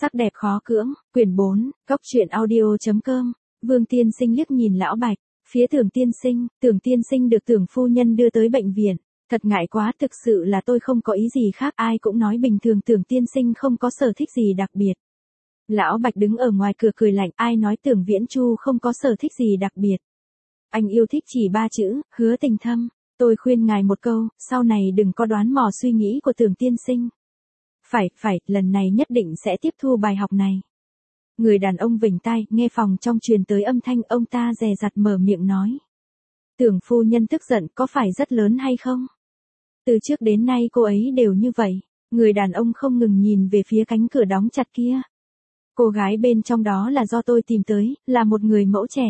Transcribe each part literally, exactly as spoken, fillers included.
Sắc đẹp khó cưỡng, quyển bốn, góc truyện audio.com, Vương Tiên Sinh liếc nhìn lão Bạch, phía Tưởng Tiên Sinh, Tưởng Tiên Sinh được Tưởng phu nhân đưa tới bệnh viện, thật ngại quá, thực sự là tôi không có ý gì khác, ai cũng nói bình thường Tưởng Tiên Sinh không có sở thích gì đặc biệt. Lão Bạch đứng ở ngoài cửa cười lạnh, ai nói Tưởng Viễn Chu không có sở thích gì đặc biệt. Anh yêu thích chỉ ba chữ, Hứa Tình Thâm, tôi khuyên ngài một câu, sau này đừng có đoán mò suy nghĩ của Tưởng Tiên Sinh. Phải, phải, lần này nhất định sẽ tiếp thu bài học này. Người đàn ông vểnh tai, nghe phòng trong truyền tới âm thanh, ông ta dè dặt mở miệng nói. Tưởng phu nhân tức giận, có phải rất lớn hay không? Từ trước đến nay cô ấy đều như vậy. Người đàn ông không ngừng nhìn về phía cánh cửa đóng chặt kia. Cô gái bên trong đó là do tôi tìm tới, là một người mẫu trẻ.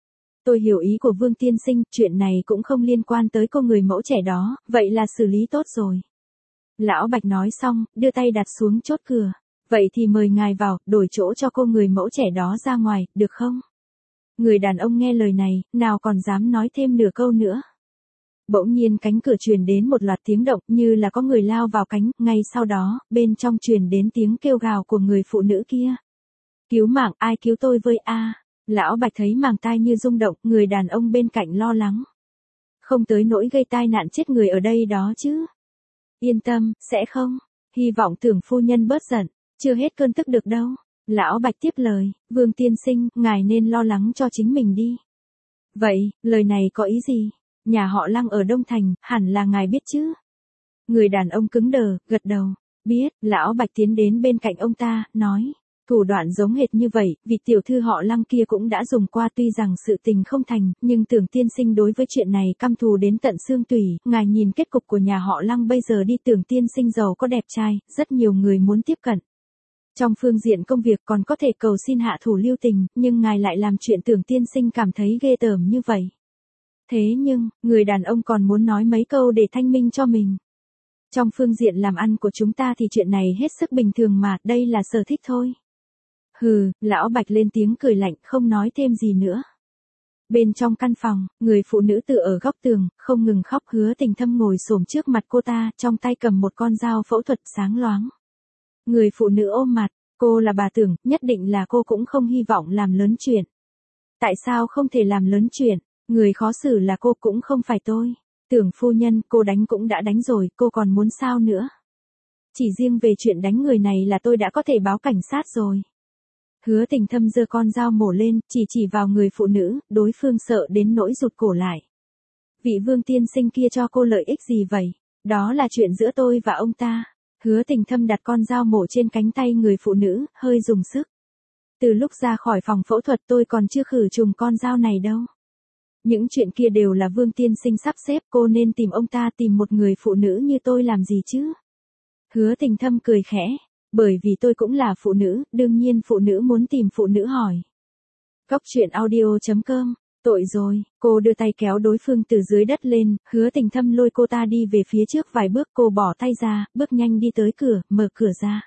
Tôi hiểu ý của Vương Tiên Sinh, chuyện này cũng không liên quan tới cô người mẫu trẻ đó, vậy là xử lý tốt rồi. Lão Bạch nói xong, đưa tay đặt xuống chốt cửa. Vậy thì mời ngài vào, đổi chỗ cho cô người mẫu trẻ đó ra ngoài, được không? Người đàn ông nghe lời này, nào còn dám nói thêm nửa câu nữa. Bỗng nhiên cánh cửa truyền đến một loạt tiếng động như là có người lao vào cánh, ngay sau đó, bên trong truyền đến tiếng kêu gào của người phụ nữ kia. Cứu mạng, ai cứu tôi với a? Lão Bạch thấy màng tai như rung động, người đàn ông bên cạnh lo lắng. Không tới nỗi gây tai nạn chết người ở đây đó chứ. Yên tâm, sẽ không. Hy vọng Tưởng phu nhân bớt giận, chưa hết cơn tức được đâu. Lão Bạch tiếp lời, Vương Tiên Sinh, ngài nên lo lắng cho chính mình đi. Vậy, lời này có ý gì? Nhà họ Lăng ở Đông Thành, hẳn là ngài biết chứ? Người đàn ông cứng đờ, gật đầu. Biết, Lão Bạch tiến đến bên cạnh ông ta, nói. Thủ đoạn giống hệt như vậy, vị tiểu thư họ Lăng kia cũng đã dùng qua, tuy rằng sự tình không thành, nhưng Tưởng Tiên Sinh đối với chuyện này căm thù đến tận xương tủy, ngài nhìn kết cục của nhà họ Lăng bây giờ đi, Tưởng Tiên Sinh giàu có đẹp trai, rất nhiều người muốn tiếp cận. Trong phương diện công việc còn có thể cầu xin hạ thủ lưu tình, nhưng ngài lại làm chuyện Tưởng Tiên Sinh cảm thấy ghê tởm như vậy. Thế nhưng, người đàn ông còn muốn nói mấy câu để thanh minh cho mình. Trong phương diện làm ăn của chúng ta thì chuyện này hết sức bình thường mà, đây là sở thích thôi. Hừ, Lão Bạch lên tiếng cười lạnh, không nói thêm gì nữa. Bên trong căn phòng, người phụ nữ tựa ở góc tường, không ngừng khóc. Hứa Tình Thâm ngồi xổm trước mặt cô ta, trong tay cầm một con dao phẫu thuật sáng loáng. Người phụ nữ ôm mặt, cô là bà Tưởng, nhất định là cô cũng không hy vọng làm lớn chuyện. Tại sao không thể làm lớn chuyện? Người khó xử là cô, cũng không phải tôi. Tưởng phu nhân, cô đánh cũng đã đánh rồi, cô còn muốn sao nữa? Chỉ riêng về chuyện đánh người này là tôi đã có thể báo cảnh sát rồi. Hứa Tình Thâm giơ con dao mổ lên, chỉ chỉ vào người phụ nữ, đối phương sợ đến nỗi rụt cổ lại. Vị Vương Tiên Sinh kia cho cô lợi ích gì vậy? Đó là chuyện giữa tôi và ông ta. Hứa Tình Thâm đặt con dao mổ trên cánh tay người phụ nữ, hơi dùng sức. Từ lúc ra khỏi phòng phẫu thuật tôi còn chưa khử trùng con dao này đâu. Những chuyện kia đều là Vương Tiên Sinh sắp xếp, cô nên tìm ông ta, tìm một người phụ nữ như tôi làm gì chứ? Hứa Tình Thâm cười khẽ. Bởi vì tôi cũng là phụ nữ, đương nhiên phụ nữ muốn tìm phụ nữ hỏi. Góc truyện audio.com, tội rồi, cô đưa tay kéo đối phương từ dưới đất lên, Hứa Tình Thâm lôi cô ta đi về phía trước vài bước, cô bỏ tay ra, bước nhanh đi tới cửa, mở cửa ra.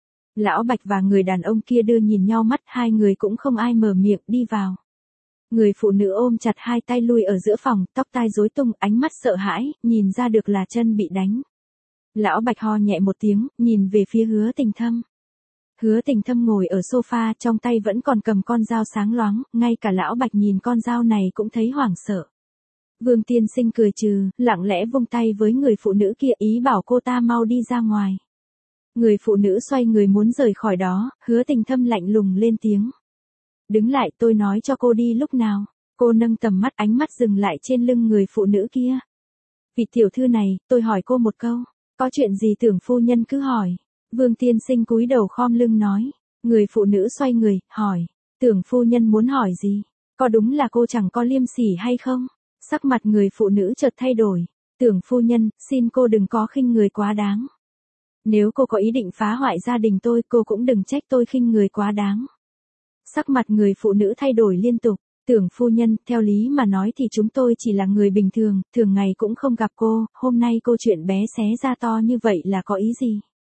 Lão Bạch và người đàn ông kia đưa nhìn nhau mắt, hai người cũng không ai mở miệng, đi vào. Người phụ nữ ôm chặt hai tay lui ở giữa phòng, tóc tai rối tung, ánh mắt sợ hãi, nhìn ra được là chân bị đánh. Lão Bạch ho nhẹ một tiếng, nhìn về phía Hứa Tình Thâm. Hứa Tình Thâm ngồi ở sofa, trong tay vẫn còn cầm con dao sáng loáng, ngay cả Lão Bạch nhìn con dao này cũng thấy hoảng sợ. Vương Tiên Sinh cười trừ, lặng lẽ vung tay với người phụ nữ kia, ý bảo cô ta mau đi ra ngoài. Người phụ nữ xoay người muốn rời khỏi đó, Hứa Tình Thâm lạnh lùng lên tiếng. Đứng lại, tôi nói cho cô đi lúc nào. Cô nâng tầm mắt, ánh mắt dừng lại trên lưng người phụ nữ kia. Vị tiểu thư này, tôi hỏi cô một câu. Có chuyện gì Tưởng phu nhân cứ hỏi. Vương Tiên Sinh cúi đầu khom lưng nói. Người phụ nữ xoay người, hỏi. Tưởng phu nhân muốn hỏi gì? Có đúng là cô chẳng có liêm sỉ hay không? Sắc mặt người phụ nữ chợt thay đổi. Tưởng phu nhân, xin cô đừng có khinh người quá đáng. Nếu cô có ý định phá hoại gia đình tôi, cô cũng đừng trách tôi khinh người quá đáng. Sắc mặt người phụ nữ thay đổi liên tục. Tưởng phu nhân, theo lý mà nói thì chúng tôi chỉ là người bình thường, thường ngày cũng không gặp cô, hôm nay cô chuyện bé xé ra to như vậy là có ý gì?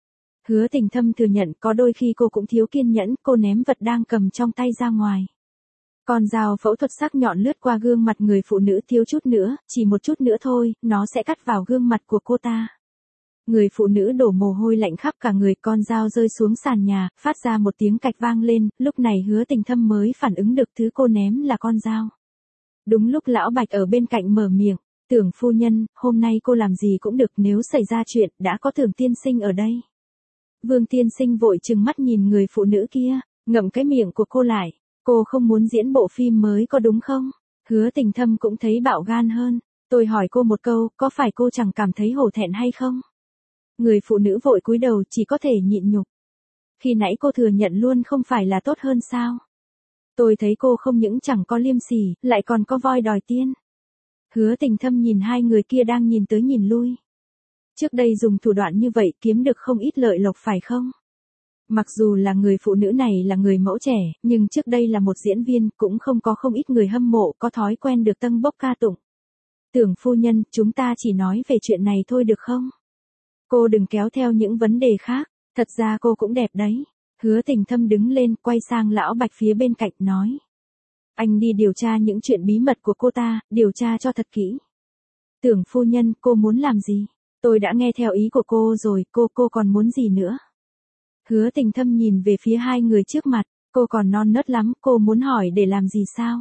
Hứa Tình Thâm thừa nhận có đôi khi cô cũng thiếu kiên nhẫn, cô ném vật đang cầm trong tay ra ngoài. Con dao phẫu thuật sắc nhọn lướt qua gương mặt người phụ nữ, thiếu chút nữa, chỉ một chút nữa thôi, nó sẽ cắt vào gương mặt của cô ta. Người phụ nữ đổ mồ hôi lạnh khắp cả người, con dao rơi xuống sàn nhà, phát ra một tiếng cạch vang lên, lúc này Hứa Tình Thâm mới phản ứng được thứ cô ném là con dao. Đúng lúc Lão Bạch ở bên cạnh mở miệng, Tưởng phu nhân, hôm nay cô làm gì cũng được, nếu xảy ra chuyện, đã có Tưởng tiên sinh ở đây. Vương tiên sinh vội trừng mắt nhìn người phụ nữ kia, ngậm cái miệng của cô lại, cô không muốn diễn bộ phim mới có đúng không? Hứa Tình Thâm cũng thấy bạo gan hơn, tôi hỏi cô một câu, có phải cô chẳng cảm thấy hổ thẹn hay không? Người phụ nữ vội cúi đầu, chỉ có thể nhịn nhục. Khi nãy cô thừa nhận luôn không phải là tốt hơn sao? Tôi thấy cô không những chẳng có liêm sỉ, lại còn có voi đòi tiên. Hứa Tình Thâm nhìn hai người kia đang nhìn tới nhìn lui. Trước đây dùng thủ đoạn như vậy kiếm được không ít lợi lộc phải không? Mặc dù là người phụ nữ này là người mẫu trẻ, nhưng trước đây là một diễn viên, cũng không có không ít người hâm mộ có thói quen được tâng bốc ca tụng. Tưởng phu nhân, chúng ta chỉ nói về chuyện này thôi được không? Cô đừng kéo theo những vấn đề khác, thật ra cô cũng đẹp đấy. Hứa Tình Thâm đứng lên, quay sang Lão Bạch phía bên cạnh nói. Anh đi điều tra những chuyện bí mật của cô ta, điều tra cho thật kỹ. Tưởng phu nhân, cô muốn làm gì? Tôi đã nghe theo ý của cô rồi, cô cô còn muốn gì nữa? Hứa Tình Thâm nhìn về phía hai người trước mặt, cô còn non nớt lắm, cô muốn hỏi để làm gì sao?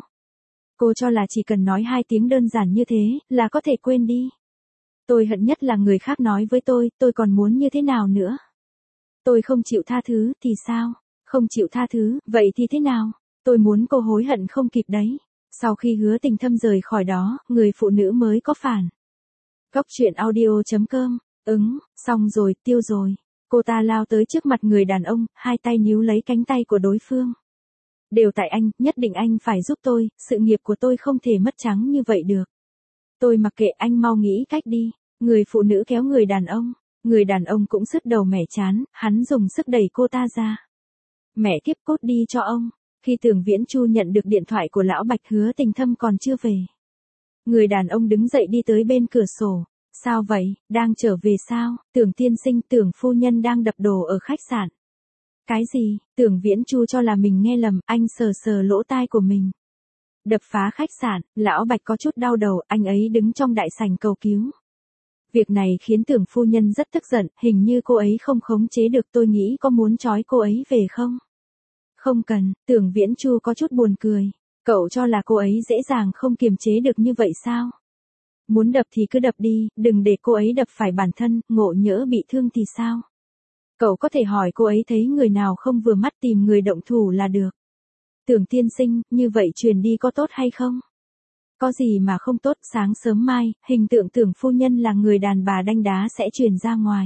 Cô cho là chỉ cần nói hai tiếng đơn giản như thế, là có thể quên đi. Tôi hận nhất là người khác nói với tôi, tôi còn muốn như thế nào nữa? Tôi không chịu tha thứ, thì sao? Không chịu tha thứ, vậy thì thế nào? Tôi muốn cô hối hận không kịp đấy. Sau khi Hứa Tình Thâm rời khỏi đó, người phụ nữ mới có phản. Góc truyện audio chấm com, ứng, xong rồi, tiêu rồi. Cô ta lao tới trước mặt người đàn ông, hai tay níu lấy cánh tay của đối phương. Đều tại anh, nhất định anh phải giúp tôi, sự nghiệp của tôi không thể mất trắng như vậy được. Tôi mặc kệ, anh mau nghĩ cách đi. Người phụ nữ kéo người đàn ông. Người đàn ông cũng sứt đầu mẻ chán, hắn dùng sức đẩy cô ta ra. Mẹ kiếp cốt đi cho ông. Khi Tưởng Viễn Chu nhận được điện thoại của Lão Bạch, Hứa Tình Thâm còn chưa về. Người đàn ông đứng dậy đi tới bên cửa sổ. Sao vậy, đang trở về sao? Tưởng tiên sinh, Tưởng phu nhân đang đập đồ ở khách sạn. Cái gì? Tưởng Viễn Chu cho là mình nghe lầm, anh sờ sờ lỗ tai của mình. Đập phá khách sạn, Lão Bạch có chút đau đầu, anh ấy đứng trong đại sảnh cầu cứu. Việc này khiến Tưởng phu nhân rất tức giận, hình như cô ấy không khống chế được, tôi nghĩ có muốn trói cô ấy về không? Không cần, Tưởng Viễn Chu có chút buồn cười. Cậu cho là cô ấy dễ dàng không kiềm chế được như vậy sao? Muốn đập thì cứ đập đi, đừng để cô ấy đập phải bản thân, ngộ nhỡ bị thương thì sao? Cậu có thể hỏi cô ấy thấy người nào không vừa mắt tìm người động thủ là được. Tưởng tiên sinh, như vậy truyền đi có tốt hay không? Có gì mà không tốt, sáng sớm mai, hình tượng Tưởng phu nhân là người đàn bà đanh đá sẽ truyền ra ngoài.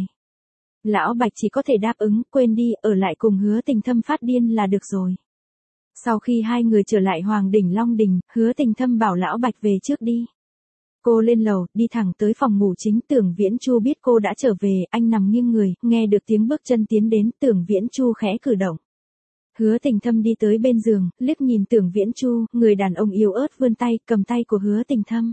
Lão Bạch chỉ có thể đáp ứng, quên đi, ở lại cùng Hứa Tình Thâm phát điên là được rồi. Sau khi hai người trở lại Hoàng Đỉnh Long Đình, Hứa Tình Thâm bảo Lão Bạch về trước đi. Cô lên lầu, đi thẳng tới phòng ngủ chính. Tưởng Viễn Chu biết cô đã trở về, anh nằm nghiêng người, nghe được tiếng bước chân tiến đến, Tưởng Viễn Chu khẽ cử động. Hứa Tình Thâm đi tới bên giường, liếc nhìn Tưởng Viễn Chu, người đàn ông yếu ớt vươn tay, cầm tay của Hứa Tình Thâm.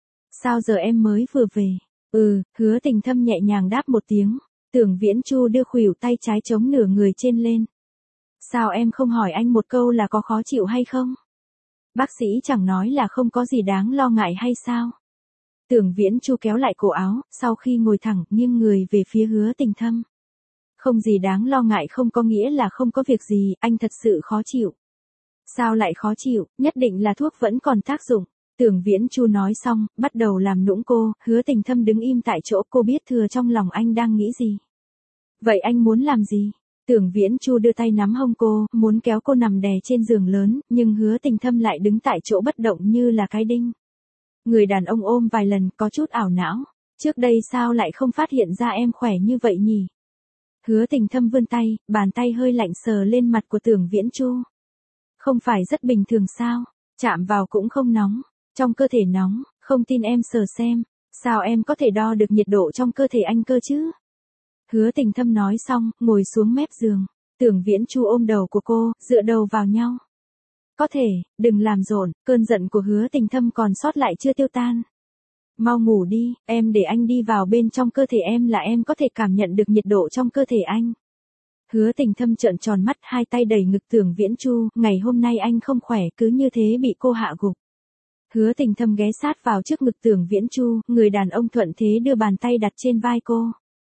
Sao giờ em mới vừa về? Ừ, Hứa Tình Thâm nhẹ nhàng đáp một tiếng. Tưởng Viễn Chu đưa khuỷu tay trái chống nửa người trên lên. Sao em không hỏi anh một câu là có khó chịu hay không? Bác sĩ chẳng nói là không có gì đáng lo ngại hay sao? Tưởng Viễn Chu kéo lại cổ áo, sau khi ngồi thẳng, nghiêng người về phía Hứa Tình Thâm. Không gì đáng lo ngại không có nghĩa là không có việc gì, anh thật sự khó chịu. Sao lại khó chịu, nhất định là thuốc vẫn còn tác dụng. Tưởng Viễn Chu nói xong, bắt đầu làm nũng cô, Hứa Tình Thâm đứng im tại chỗ, cô biết thừa trong lòng anh đang nghĩ gì. Vậy anh muốn làm gì? Tưởng Viễn Chu đưa tay nắm hông cô, muốn kéo cô nằm đè trên giường lớn, nhưng Hứa Tình Thâm lại đứng tại chỗ bất động như là cái đinh. Người đàn ông ôm vài lần, có chút ảo não. Trước đây sao lại không phát hiện ra em khỏe như vậy nhỉ? Hứa Tình Thâm vươn tay, bàn tay hơi lạnh sờ lên mặt của Tưởng Viễn Chu. Không phải rất bình thường sao? Chạm vào cũng không nóng. Trong cơ thể nóng, không tin em sờ xem. Sao em có thể đo được nhiệt độ trong cơ thể anh cơ chứ? Hứa Tình Thâm nói xong, ngồi xuống mép giường. Tưởng Viễn Chu ôm đầu của cô, dựa đầu vào nhau. Có thể, đừng làm rộn, cơn giận của Hứa Tình Thâm còn sót lại chưa tiêu tan. Mau ngủ đi, em để anh đi vào bên trong cơ thể em là em có thể cảm nhận được nhiệt độ trong cơ thể anh. Hứa Tình Thâm trợn tròn mắt, hai tay đẩy ngực Tưởng Viễn Chu, ngày hôm nay anh không khỏe, cứ như thế bị cô hạ gục. Hứa Tình Thâm ghé sát vào trước ngực Tưởng Viễn Chu, người đàn ông thuận thế đưa bàn tay đặt trên vai cô.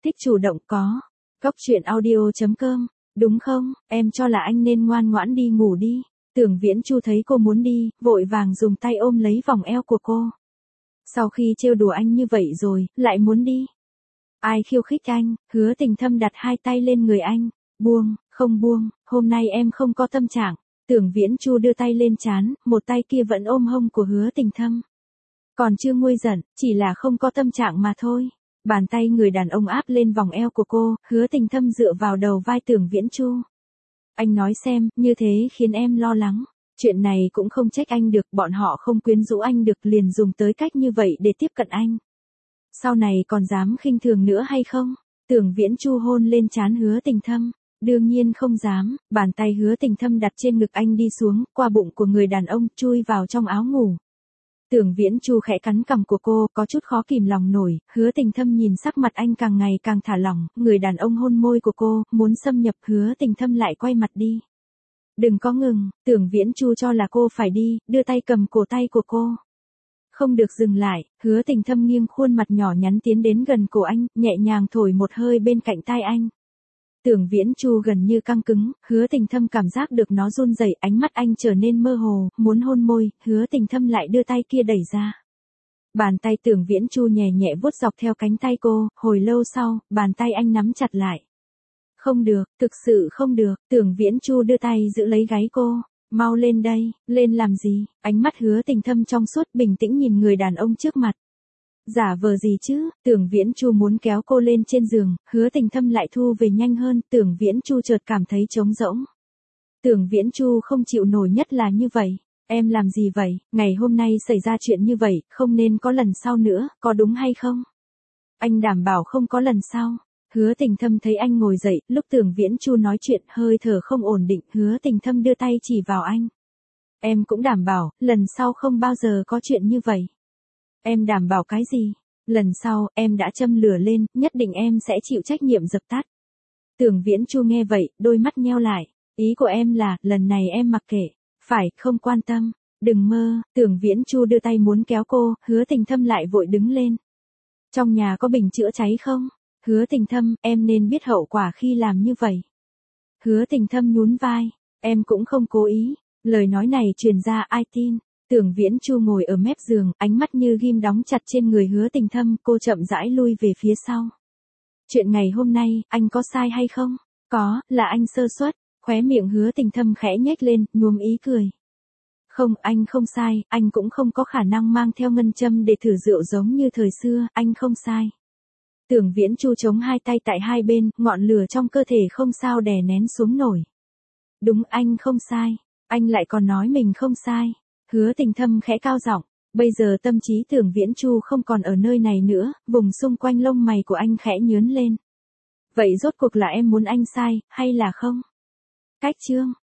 Thích chủ động có. Cóc truyện audio chấm com. Đúng không, em cho là anh nên ngoan ngoãn đi ngủ đi. Tưởng Viễn Chu thấy cô muốn đi, vội vàng dùng tay ôm lấy vòng eo của cô. Sau khi trêu đùa anh như vậy rồi, lại muốn đi. Ai khiêu khích anh? Hứa Tình Thâm đặt hai tay lên người anh. Buông, không buông, hôm nay em không có tâm trạng. Tưởng Viễn Chu đưa tay lên trán, một tay kia vẫn ôm hông của Hứa Tình Thâm. Còn chưa nguôi giận, chỉ là không có tâm trạng mà thôi. Bàn tay người đàn ông áp lên vòng eo của cô, Hứa Tình Thâm dựa vào đầu vai Tưởng Viễn Chu. Anh nói xem, như thế khiến em lo lắng. Chuyện này cũng không trách anh được, bọn họ không quyến rũ anh được liền dùng tới cách như vậy để tiếp cận anh. Sau này còn dám khinh thường nữa hay không? Tưởng Viễn Chu hôn lên trán Hứa Tình Thâm. Đương nhiên không dám, bàn tay Hứa Tình Thâm đặt trên ngực anh đi xuống, qua bụng của người đàn ông, chui vào trong áo ngủ. Tưởng Viễn Chu khẽ cắn cằm của cô, có chút khó kìm lòng nổi, Hứa Tình Thâm nhìn sắc mặt anh càng ngày càng thả lỏng, người đàn ông hôn môi của cô, muốn xâm nhập, Hứa Tình Thâm lại quay mặt đi. Đừng có ngừng, Tưởng Viễn Chu cho là cô phải đi, đưa tay cầm cổ tay của cô. Không được dừng lại, Hứa Tình Thâm nghiêng khuôn mặt nhỏ nhắn tiến đến gần cổ anh, nhẹ nhàng thổi một hơi bên cạnh tai anh. Tưởng Viễn Chu gần như căng cứng, Hứa Tình Thâm cảm giác được nó run rẩy, ánh mắt anh trở nên mơ hồ, muốn hôn môi, Hứa Tình Thâm lại đưa tay kia đẩy ra. Bàn tay Tưởng Viễn Chu nhẹ nhẹ vuốt dọc theo cánh tay cô, hồi lâu sau, bàn tay anh nắm chặt lại. Không được, thực sự không được, Tưởng Viễn Chu đưa tay giữ lấy gáy cô. Mau lên đây, lên làm gì? Ánh mắt Hứa Tình Thâm trong suốt bình tĩnh nhìn người đàn ông trước mặt. Giả vờ gì chứ? Tưởng Viễn Chu muốn kéo cô lên trên giường, Hứa Tình Thâm lại thu về nhanh hơn, Tưởng Viễn Chu chợt cảm thấy trống rỗng. Tưởng Viễn Chu không chịu nổi nhất là như vậy. Em làm gì vậy? Ngày hôm nay xảy ra chuyện như vậy, không nên có lần sau nữa, có đúng hay không? Anh đảm bảo không có lần sau. Hứa Tình Thâm thấy anh ngồi dậy, lúc Tưởng Viễn Chu nói chuyện hơi thở không ổn định, Hứa Tình Thâm đưa tay chỉ vào anh. Em cũng đảm bảo, lần sau không bao giờ có chuyện như vậy. Em đảm bảo cái gì? Lần sau, em đã châm lửa lên, nhất định em sẽ chịu trách nhiệm dập tắt. Tưởng Viễn Chu nghe vậy, đôi mắt nheo lại. Ý của em là, lần này em mặc kệ. Phải, không quan tâm. Đừng mơ, Tưởng Viễn Chu đưa tay muốn kéo cô, Hứa Tình Thâm lại vội đứng lên. Trong nhà có bình chữa cháy không? Hứa Tình Thâm, em nên biết hậu quả khi làm như vậy. Hứa Tình Thâm nhún vai. Em cũng không cố ý. Lời nói này truyền ra ai tin? Tưởng Viễn Chu ngồi ở mép giường, ánh mắt như ghim đóng chặt trên người Hứa Tình Thâm, cô chậm rãi lui về phía sau. Chuyện ngày hôm nay, anh có sai hay không? Có, là anh sơ suất. Khóe miệng Hứa Tình Thâm khẽ nhếch lên, nhuốm ý cười. Không, anh không sai, anh cũng không có khả năng mang theo ngân châm để thử rượu giống như thời xưa, anh không sai. Tưởng Viễn Chu chống hai tay tại hai bên, ngọn lửa trong cơ thể không sao đè nén xuống nổi. Đúng, anh không sai. Anh lại còn nói mình không sai. Hứa Tình Thâm khẽ cao giọng. Bây giờ tâm trí Tưởng Viễn Chu không còn ở nơi này nữa, vùng xung quanh lông mày của anh khẽ nhướng lên. Vậy rốt cuộc là em muốn anh sai, hay là không? Cách chương.